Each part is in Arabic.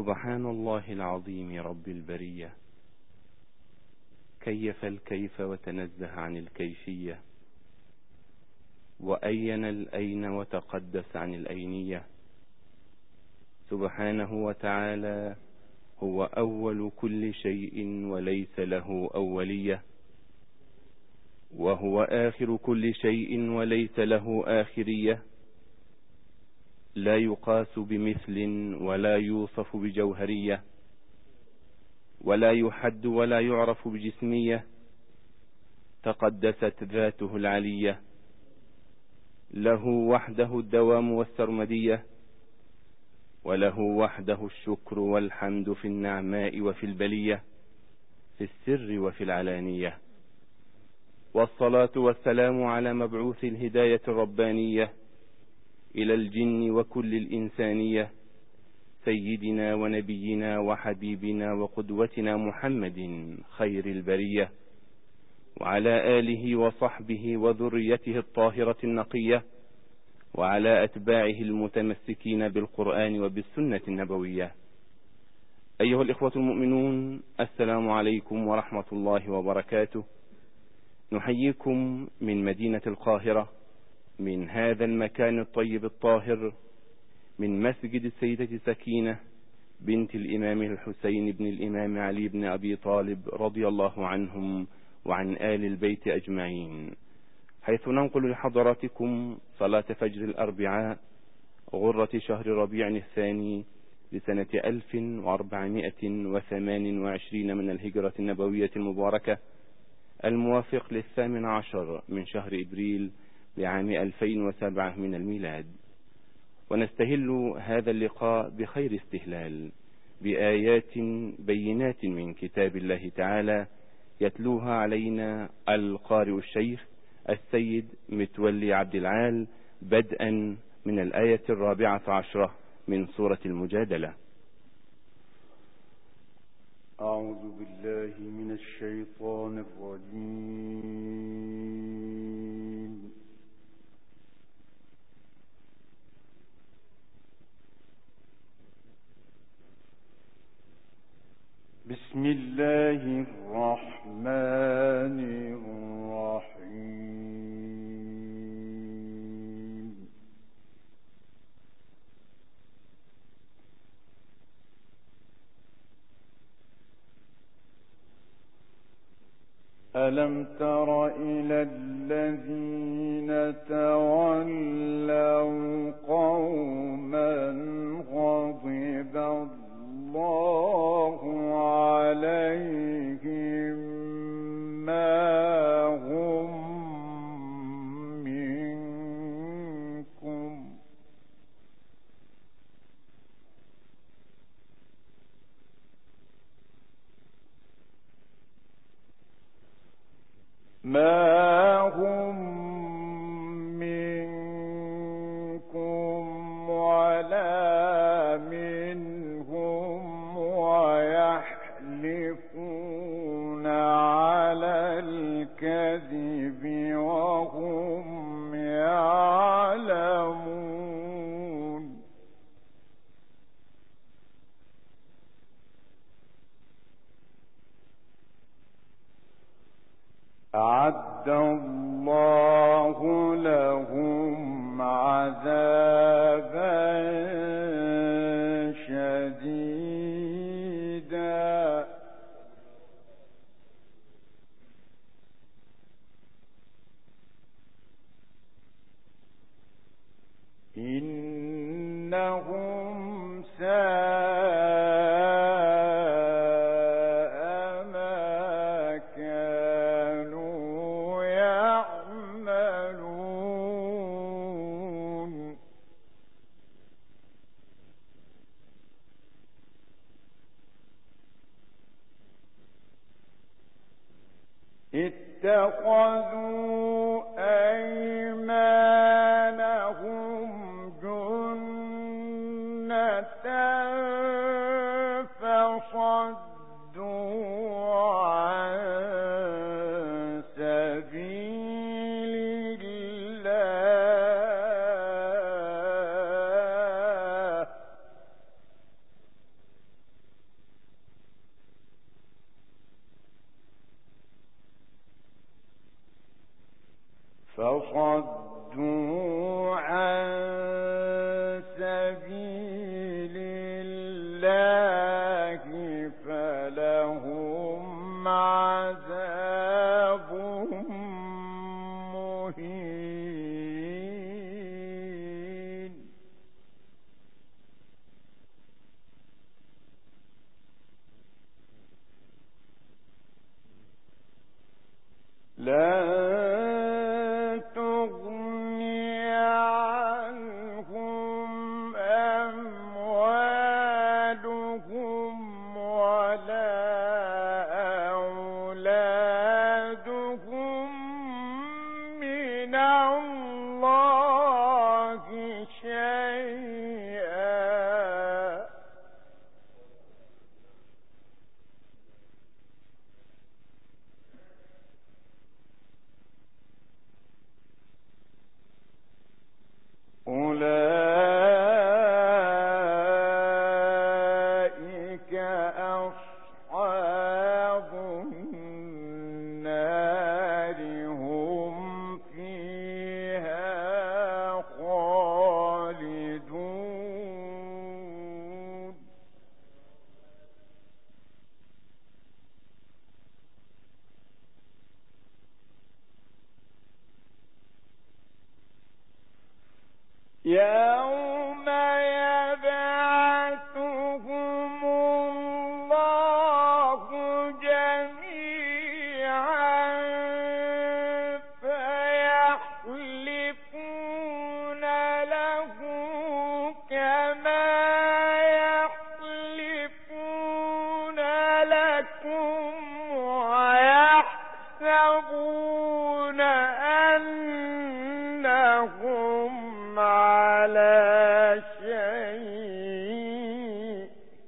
سبحان الله العظيم رب البرية، كيف الكيف وتنزه عن الكيفية، وأين الأين وتقدس عن الأينية. سبحانه وتعالى هو أول كل شيء وليس له أولية، وهو آخر كل شيء وليس له آخرية، لا يقاس بمثل ولا يوصف بجوهرية، ولا يحد ولا يعرف بجسمية. تقدست ذاته العلية، له وحده الدوام والسرمدية، وله وحده الشكر والحمد في النعماء وفي البلية، في السر وفي العلانية. والصلاة والسلام على مبعوث الهداية الربانية إلى الجن وكل الإنسانية، سيدنا ونبينا وحبيبنا وقدوتنا محمد خير البرية، وعلى آله وصحبه وذريته الطاهرة النقية، وعلى أتباعه المتمسكين بالقرآن وبالسنة النبوية. أيها الإخوة المؤمنون، السلام عليكم ورحمة الله وبركاته. نحييكم من مدينة القاهرة، من هذا المكان الطيب الطاهر، من مسجد السيدة سكينة بنت الإمام الحسين بن الإمام علي بن أبي طالب رضي الله عنهم وعن آل البيت أجمعين، حيث ننقل لحضراتكم صلاة فجر الأربعاء غرة شهر ربيع الثاني لسنة 1428 من الهجرة النبوية المباركة، الموافق 18 من شهر إبريل لعام 2007 من الميلاد. ونستهل هذا اللقاء بخير استهلال بآيات بينات من كتاب الله تعالى، يتلوها علينا القارئ الشيخ السيد متولي عبد العال، بدءا من الآية 14 من سورة المجادلة. أعوذ بالله من الشيطان الرجيم. بسم الله الرحمن الرحيم. ألم تر إلى الذين تولوا قوما غضب الله عليهم ما هم منكم ولا منهم، ويحلفون على الكذب وهم يعلمون. أعد الله لهم عذابا شديدا إنهم اتخذوا أيمانهم جنة فصدوا عن سبيل الله وصدوا عن سبيل الله فلهم عذاب مهين. لا تغني عنهم أموالهم ولا أولادهم من الله شيئا. أولئك أصحاب النار هم فيها خالدون. يوم يبعثهم الله جميعا فيحلفون له كما يحلفون لكم ويحسبون أنهم على شيء.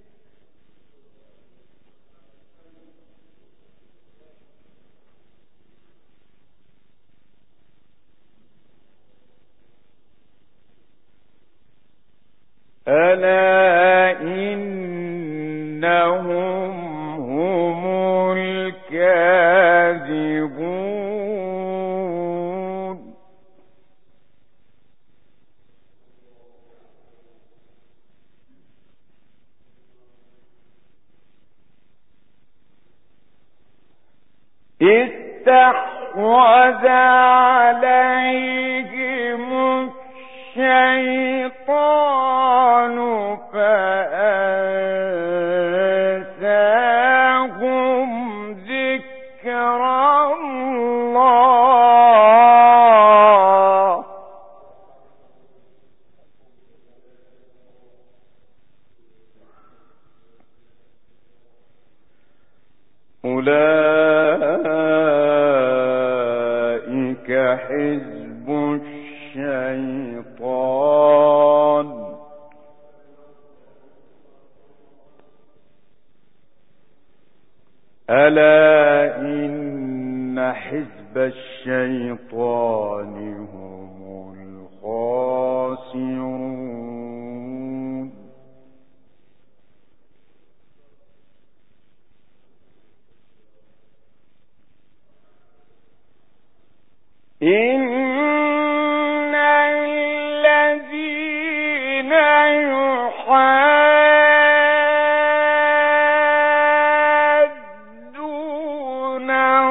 ألا إنهم هم الكاذبون. استحوذ عليهم الشيطان فأنساهم ذكر الله. أولئك حزب الشيطان. ألا إن حزب الشيطان هم الخاسرون. إن الذين يحادون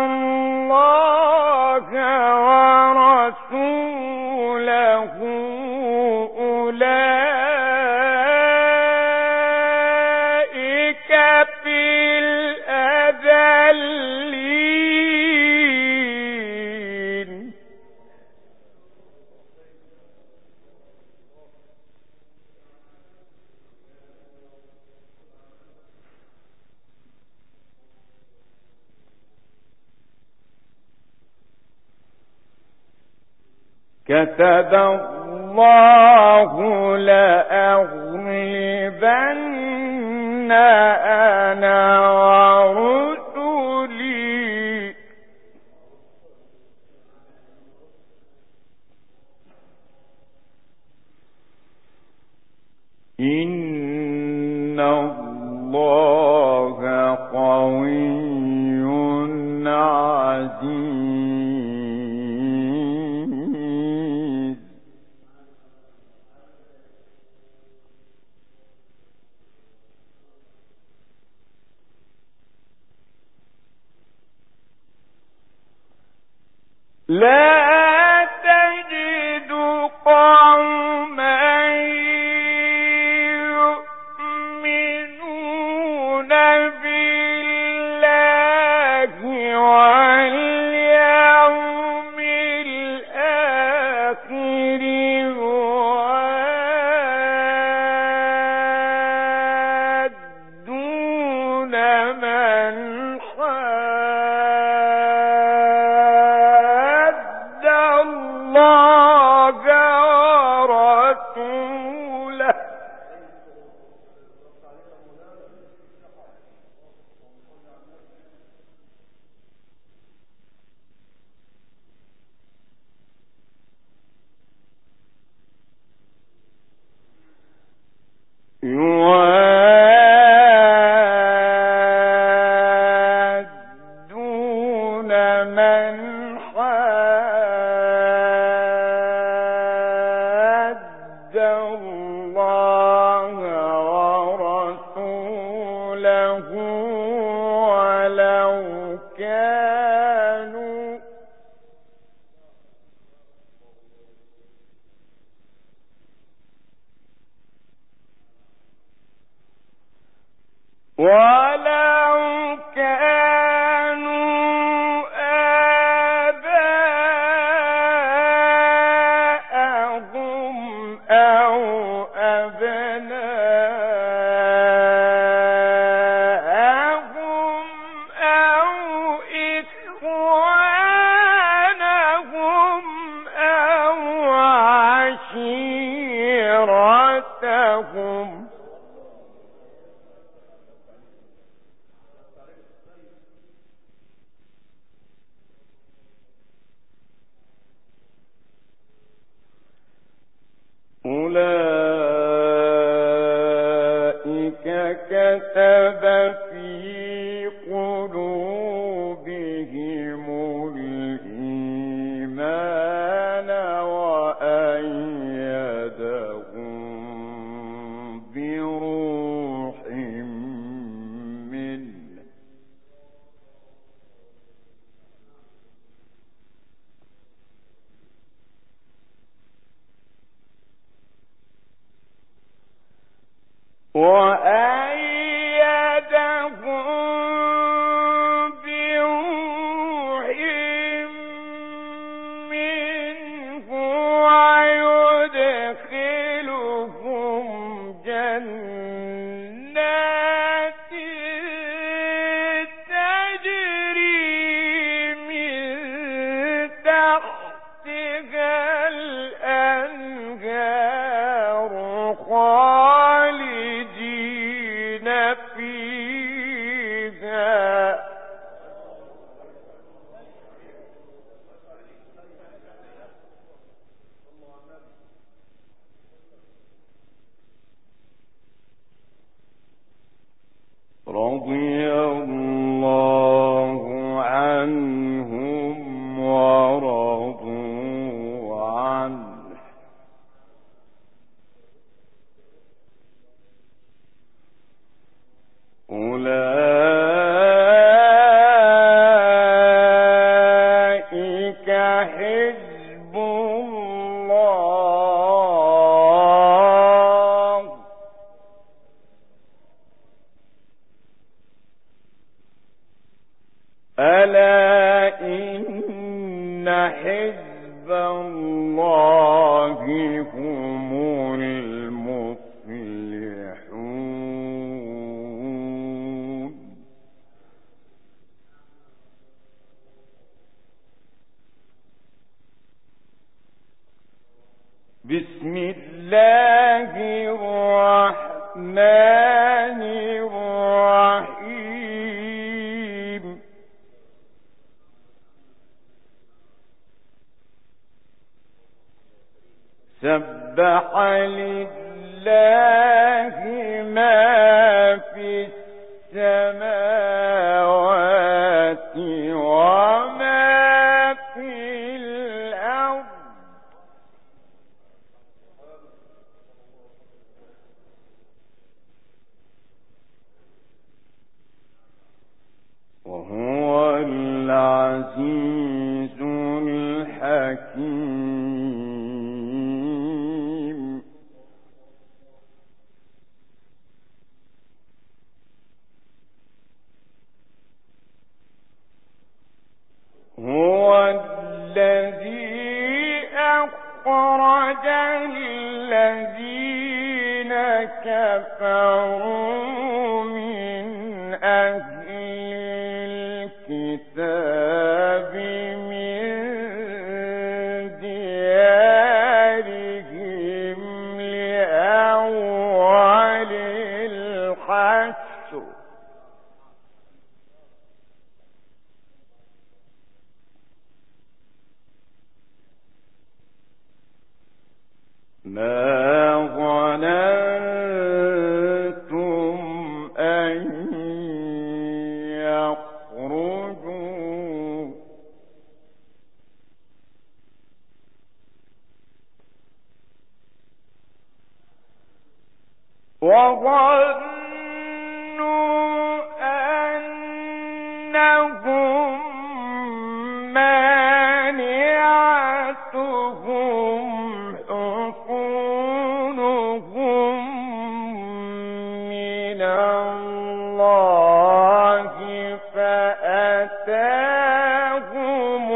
الله ورسوله أولئك في الأذلين. كتب الله لأغلبن أنا ورسلي. إن الله قوي عزيز. لا تجد قوما يؤمنون بالله واليوم الآخر يوادون من حاد الله ورسوله يوادون من حاد الله ورسوله ولو كانوا آباءهم أو أبناءهم أو إخوانهم أو عشيرتهم أولئك كتب في قلوبهم الإيمان وأيدهم بروح منه بروح منه ويدخلهم جنات تجري من تحتها الأنهار خالدين فيها رضي الله عنهم ورضوا عنه أولئك حزب الله ألا إن حزب الله هم المفلحون بسم الله الرحمن الرحيم سبح لله ما في السماوات وما في الأرض وهو العزيز الحكيم كفروا من أهل الكتاب من ديارهم لأول الحشر ما ظننتم أن يخرجوا وظنوا أنهم مانعتهم حصونهم من الله فأتاهم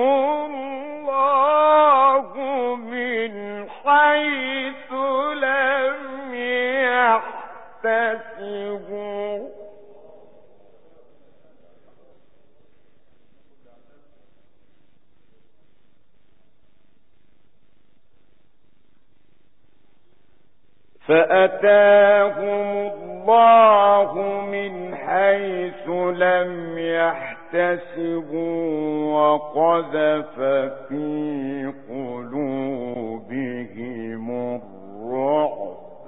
الله من حيث لم يحتسبوا من حيث لم يحتسبوا وقذف في قلوبهم الرعب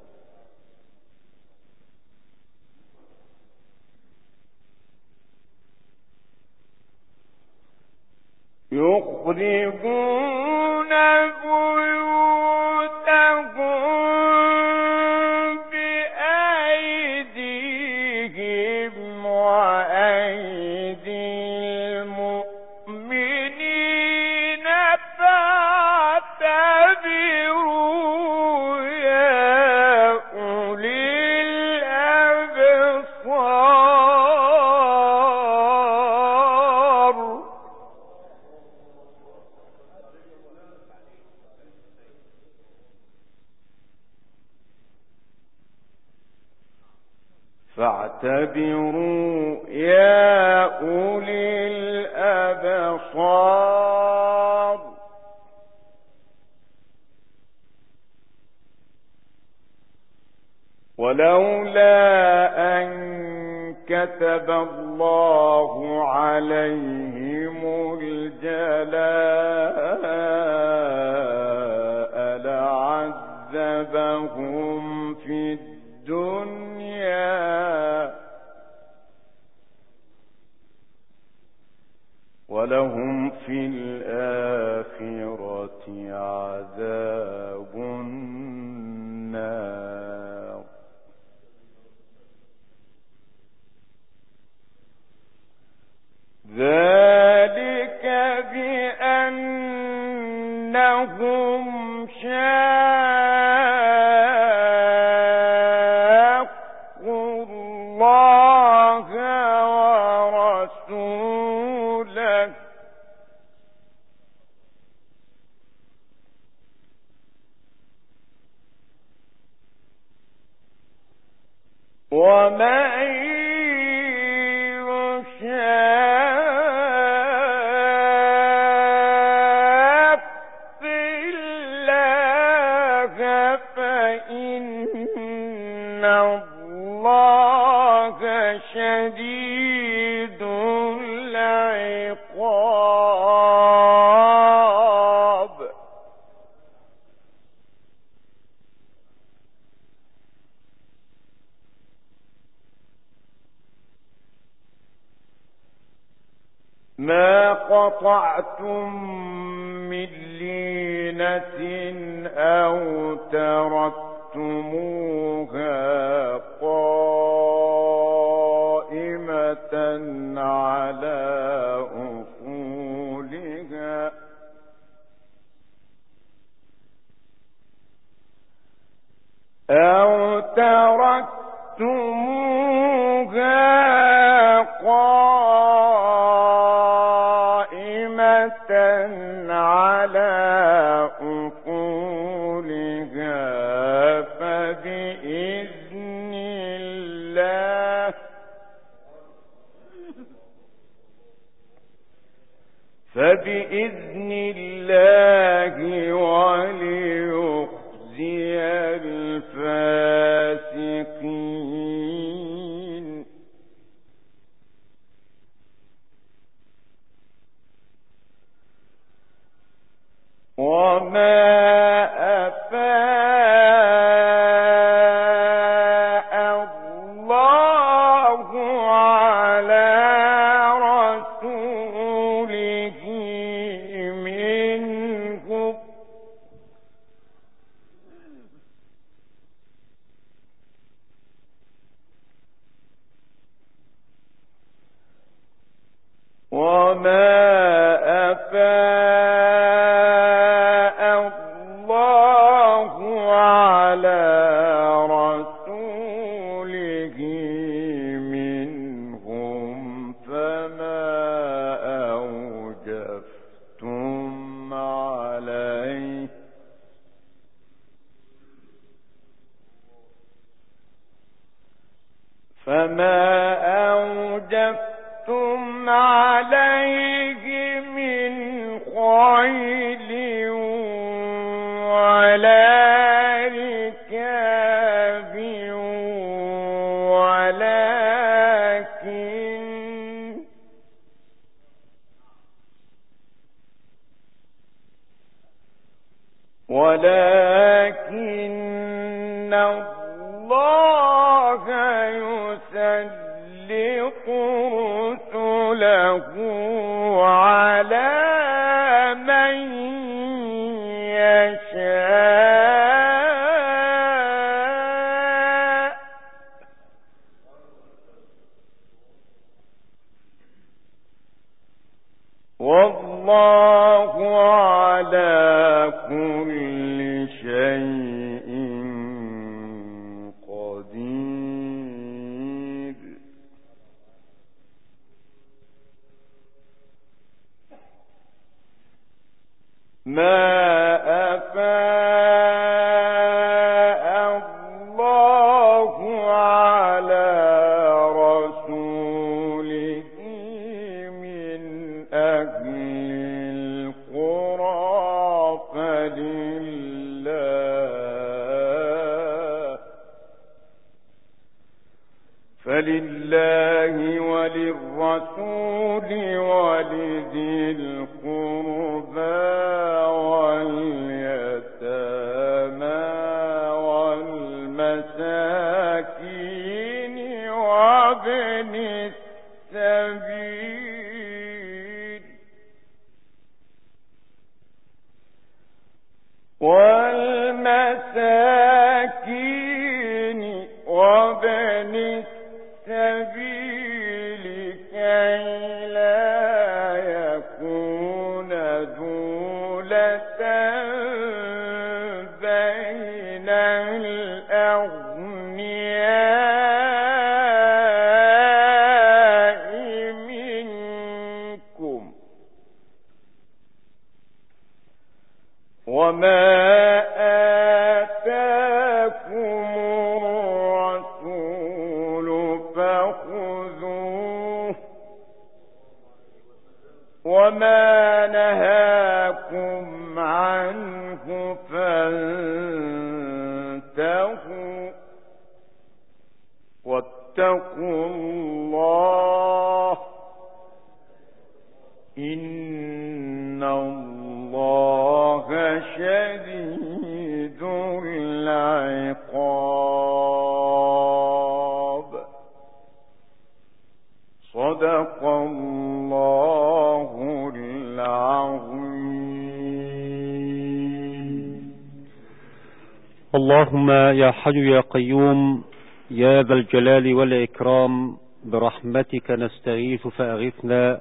يخربون بيوتهم بأيديهم وأيدي المؤمنين فاعتبروا يا أولي الأبصار فاعتبروا يا أولي الأبصار ولولا أن كتب الله عليهم الجلاء لعذبهم في الدنيا ولهم في الآخرة عذاب النار ذلك بأنهم شاقوا الله ورسوله ومن يشاق الله فإن الله شديد العقاب ما قطعتم من لينة أو تركتموها قائمة على أصولها أو تركتموها قائمة على أصولها فبإذن الله فبإذن الله وليخزي الفاسقين وما أفاء الله على رسوله منهم وما أفاء الله على رسوله منهم فما أوجفتم عليه من خيل ولا ركاب ولكن الله يسلط رسله على من يشاء والله على كل شيء قدير ما أفاء الله على رسوله من أهل القرى فلله وللرسول ولذي القربى واليتامى والمساكين وابن السبيل وابن السبيل كي لا يكون دولة بين الأغنياء منكم وما آتاكم الرسول فخذوه وما نهاكم عنه فانتهوا واتقوا الله إن الله شديد العقاب صدق الله العظيم. اللهم يا حي يا قيوم يا ذا الجلال والإكرام برحمتك نستغيث فأغثنا.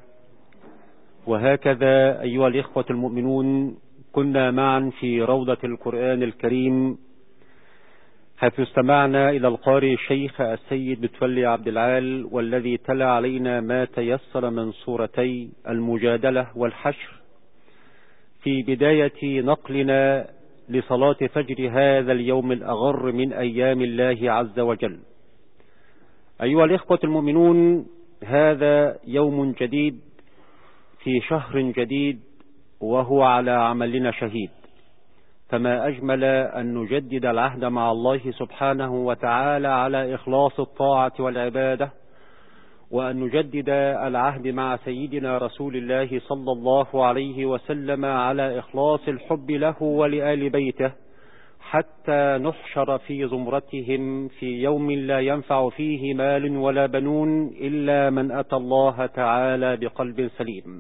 وهكذا أيها الإخوة المؤمنون كنا معا في روضة القرآن الكريم حيث استمعنا إلى القارئ الشيخ السيد متولي عبد العال والذي تلا علينا ما تيسر من سورتي المجادلة والحشر في بداية نقلنا لصلاة فجر هذا اليوم الأغر من أيام الله عز وجل. أيها الإخوة المؤمنون، هذا يوم جديد في شهر جديد، وهو على عملنا شهيد. فما أجمل أن نجدد العهد مع الله سبحانه وتعالى على إخلاص الطاعة والعبادة، وأن نجدد العهد مع سيدنا رسول الله صلى الله عليه وسلم على إخلاص الحب له ولآل بيته، حتى نحشر في زمرتهم في يوم لا ينفع فيه مال ولا بنون إلا من أتى الله تعالى بقلب سليم.